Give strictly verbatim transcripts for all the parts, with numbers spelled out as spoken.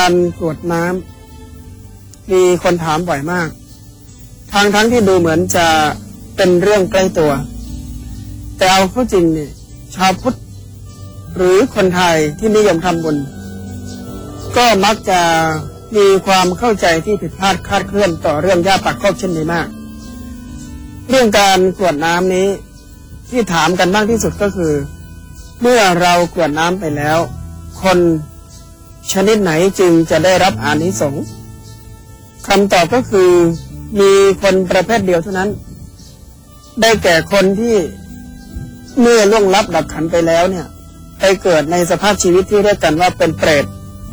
การกรวดน้ำมีคนถามบ่อยมากทางทั้งที่ดูเหมือนจะเป็นเรื่องใกล้ตัวแต่เอาเข้าจริงเนี่ยชาวพุทธหรือคนไทยที่นิยมทำบุญก็มักจะมีความเข้าใจที่ผิดพลาดคลาดเคลื่อนต่อเรื่องยาปากคอกเช่นนี้มากเรื่องการกรวดน้ำนี้ที่ถามกันมากที่สุดก็คือเมื่อเรากรวดน้ำไปแล้วคนชนิดไหนจึงจะได้รับอานิสงส์คำตอบก็คือมีคนประเภทเดียวเท่านั้นได้แก่คนที่เมื่อล่วงลับดับขันไปแล้วเนี่ยไปเกิดในสภาพชีวิตที่เรียกกันว่าเป็นเปรต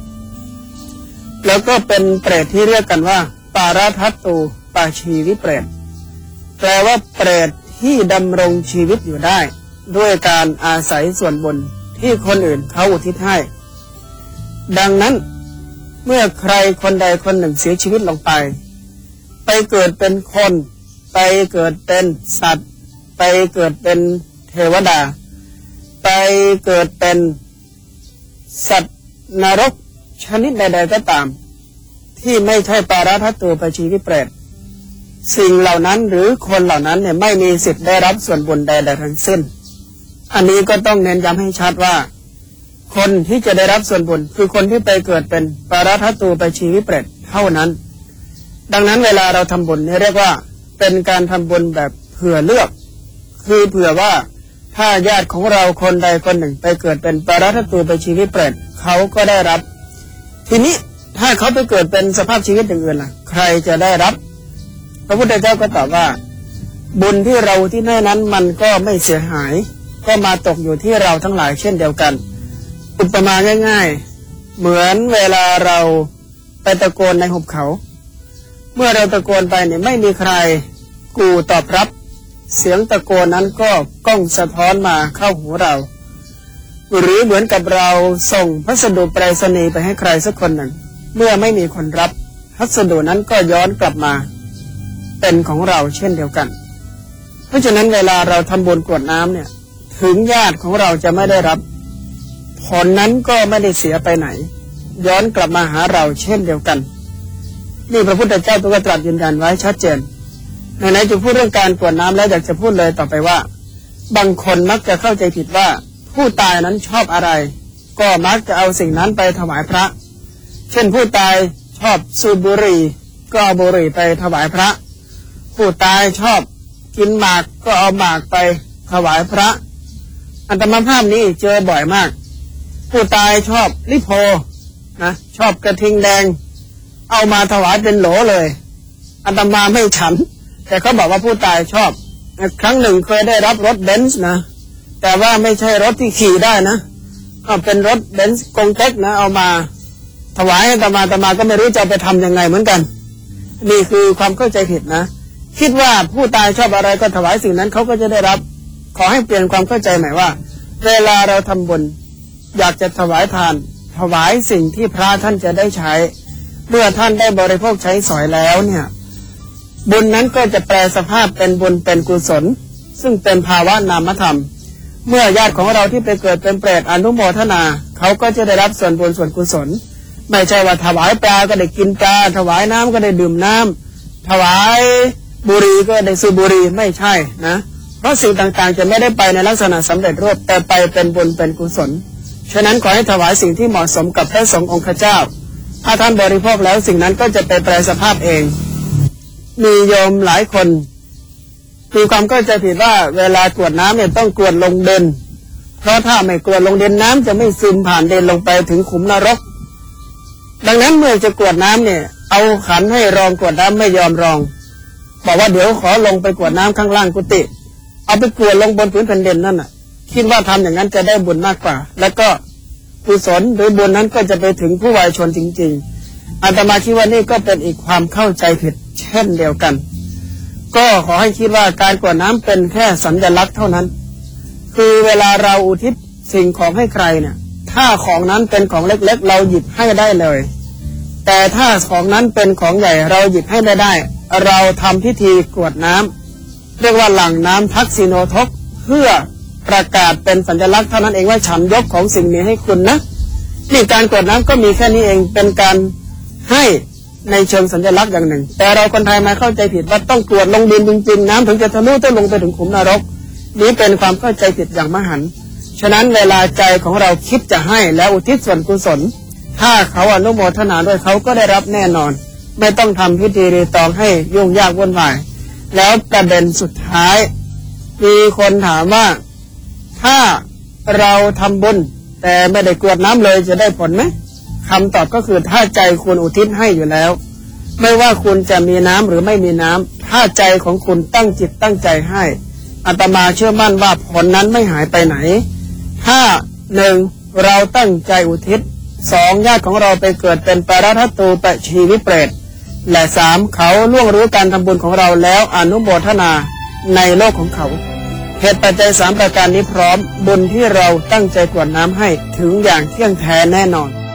แล้วก็เป็นเปรตที่เรียกกันว่าปาราทัตตูปาชีวิเปรตแปลว่าเปรตที่ดำรงชีวิตอยู่ได้ด้วยการอาศัยส่วนบุญที่คนอื่นเขาอุทิศให้ดังนั้นเมื่อใครคนใดคนหนึ่งเสียชีวิตลงไปไปเกิดเป็นคนไปเกิดเป็นสัตว์ไปเกิดเป็นเทวดาไปเกิดเป็นสัตว์นรกชนิดใดๆก็ตามที่ไม่ใช่ปาราทัตตูปาชีวิเปรตสิ่งเหล่านั้นหรือคนเหล่านั้นเนี่ยไม่มีสิทธิ์ได้รับส่วนบุญใดๆทั้งสิ้นอันนี้ก็ต้องเน้นย้ำให้ชัดว่าคนที่จะได้รับส่วนบุญคือคนที่ไปเกิดเป็นปาราทัตตูปาชีวิเปรตเท่านั้นดังนั้นเวลาเราทำบุญเนี่ยเรียกว่าเป็นการทำบุญแบบเผื่อเลือกคือเผื่อว่าถ้าญาติของเราคนใดคนหนึ่งไปเกิดเป็นปาราทัตตูปาชีวิเปรตเขาก็ได้รับทีนี้ถ้าเขาไปเกิดเป็นสภาพชีวิตอื่นๆล่ะใครจะได้รับพระพุทธเจ้าก็ตอบว่าบุญที่เราที่ให้นั้นมันก็ไม่เสียหายก็มาตกอยู่ที่เราทั้งหลายเช่นเดียวกันอุปมาง่ายๆเหมือนเวลาเราไปตะโกนในหุบเขาเมื่อเราตะโกนไปเนี่ยไม่มีใครกูตอบรับเสียงตะโกนนั้นก็ก้องสะท้อนมาเข้าหูเราหรือเหมือนกับเราส่งพัสดุไปรษณีย์ไปให้ใครสักคนหนึ่งเมื่อไม่มีคนรับพัสดุนั้นก็ย้อนกลับมาเป็นของเราเช่นเดียวกันเพราะฉะนั้นเวลาเราทำบุญกรวดน้ำเนี่ยถึงญาติของเราจะไม่ได้รับผลนั้นก็ไม่ได้เสียไปไหนย้อนกลับมาหาเราเช่นเดียวกันนี่พระพุทธเจ้าตัวตรัสยืนยันไว้ชัดเจนไหนๆจะพูดเรื่องการกรวดน้ำแล้วอยากจะพูดเลยต่อไปว่าบางคนมักจะเข้าใจผิดว่าผู้ตายนั้นชอบอะไรก็มักจะเอาสิ่งนั้นไปถวายพระเช่นผู้ตายชอบสูบบุหรี่ก็เอาบุหรี่ไปถวายพระผู้ตายชอบกินหมากก็เอาหมากไปถวายพระอัตมาภาพนี้เจอบ่อยมากผู้ตายชอบลิโพนะชอบกระทิงแดงเอามาถวายเป็นโหลเลยอัตมาไม่ฉันแต่เขาบอกว่าผู้ตายชอบครั้งหนึ่งเคยได้รับรถเบนซ์นะแต่ว่าไม่ใช่รถที่ขี่ได้นะก็เป็นรถเบนซ์กงเต็กนะเอามาถวายอัตมาอัตมาก็ไม่รู้จะไปทำยังไงเหมือนกันนี่คือความเข้าใจผิดนะคิดว่าผู้ตายชอบอะไรก็ถวายสิ่งนั้นเขาก็จะได้รับขอให้เปลี่ยนความเข้าใจใหม่ว่าเวลาเราทำบุญอยากจะถวายทานถวายสิ่งที่พระท่านจะได้ใช้เมื่อท่านได้บริโภคใช้สอยแล้วเนี่ยบุญนั้นก็จะแปลสภาพเป็นบุญเป็นกุศลซึ่งเป็นภาวะนามธรรมเมื่อญาติของเราที่ไปเกิดเป็นเปรตอนุโมทนาเขาก็จะได้รับส่วนบุญส่วนกุศลไม่ใช่ว่าถวายปลาก็ได้กินปลาถวายน้ำก็ได้ดื่มน้ำถวายบุหรี่ก็ได้สูบบุหรี่ไม่ใช่นะเพราะสิ่งต่างๆจะไม่ได้ไปในลักษณะสำเร็จรูปแต่ไปเป็นบุญเป็นกุศลฉะนั้นขอให้ถวายสิ่งที่เหมาะสมกับพระสงฆ์องค์เจ้าถ้าท่านบริโภคแล้วสิ่งนั้นก็จะไปแปลสภาพเองมีโยมหลายคนมีความเข้าใจผิดว่าเวลากรวดน้ำเนี่ยต้องกรวดลงดินเพราะถ้าไม่กรวดลงดินน้ำจะไม่ซึมผ่านดินลงไปถึงขุมนรกดังนั้นเมื่อจะกรวดน้ำเนี่ยเอาขันให้รองกรวดน้ำไม่ยอมรองบอกว่าเดี๋ยวขอลงไปกรวดน้ำข้างล่างกุฏิเอาไปกรวดลงบนพื้นแผ่นดินนั่นน่ะคิดว่าทำอย่างนั้นจะได้บุญมากกว่าแล้วก็กุศลหรือบุญนั้นก็จะไปถึงผู้วายชนจริงๆอาตมาคิดว่านี่ก็เป็นอีกความเข้าใจผิดเช่นเดียวกันก็ขอให้คิดว่าการกรวดน้ำเป็นแค่สัญลักษณ์เท่านั้นคือเวลาเราอุทิศสิ่งของให้ใครเนี่ยถ้าของนั้นเป็นของเล็กๆเราหยิบให้ได้เลยแต่ถ้าของนั้นเป็นของใหญ่เราหยิบให้ได้ได้เราทำพิธีกรวดน้ำเรียกว่าหลั่งน้ำทักษิโนทกเพื่อประกาศเป็นสัญลักษณ์เท่านั้นเองว่าฉันยกของสิ่งนี้ให้คุณนะนี่การกรวดน้ำก็มีแค่นี้เองเป็นการให้ในเชิงสัญลักษณ์อย่างหนึ่งแต่เราคนไทยมาเข้าใจผิดว่าต้องกรวดลงดินจริงๆน้ำถึงจะทะลุต้องลงไปถึงขุมนรกนี้เป็นความเข้าใจผิดอย่างมหันต์ฉะนั้นเวลาใจของเราคิดจะให้แล้วอุทิศส่วนกุศลถ้าเขาอนุโมทนาด้วยเขาก็ได้รับแน่นอนไม่ต้องทำพิธีรีตองให้ยุ่งยากวุ่นวายแล้วประเด็นสุดท้ายมีคนถามว่าถ้าเราทำบุญแต่ไม่ได้กรวดน้ำเลยจะได้ผลไหมคำตอบก็คือถ้าใจคุณอุทิศให้อยู่แล้วไม่ว่าคุณจะมีน้ำหรือไม่มีน้ำถ้าใจของคุณตั้งจิตตั้งใจให้อาตมาเชื่อมั่นว่าผลนั้นไม่หายไปไหนถ้าหนึ่งเราตั้งใจอุทิศสองญาติของเราไปเกิดเป็นปรทัตตูปชีวิเปรตและสามเขาล่วงรู้การทำบุญของเราแล้วอนุโมทนาในโลกของเขาเหตุปัจจัยสามประการนี้พร้อมบุญที่เราตั้งใจกรวดน้ำให้ถึงอย่างเที่ยงแท้แน่นอน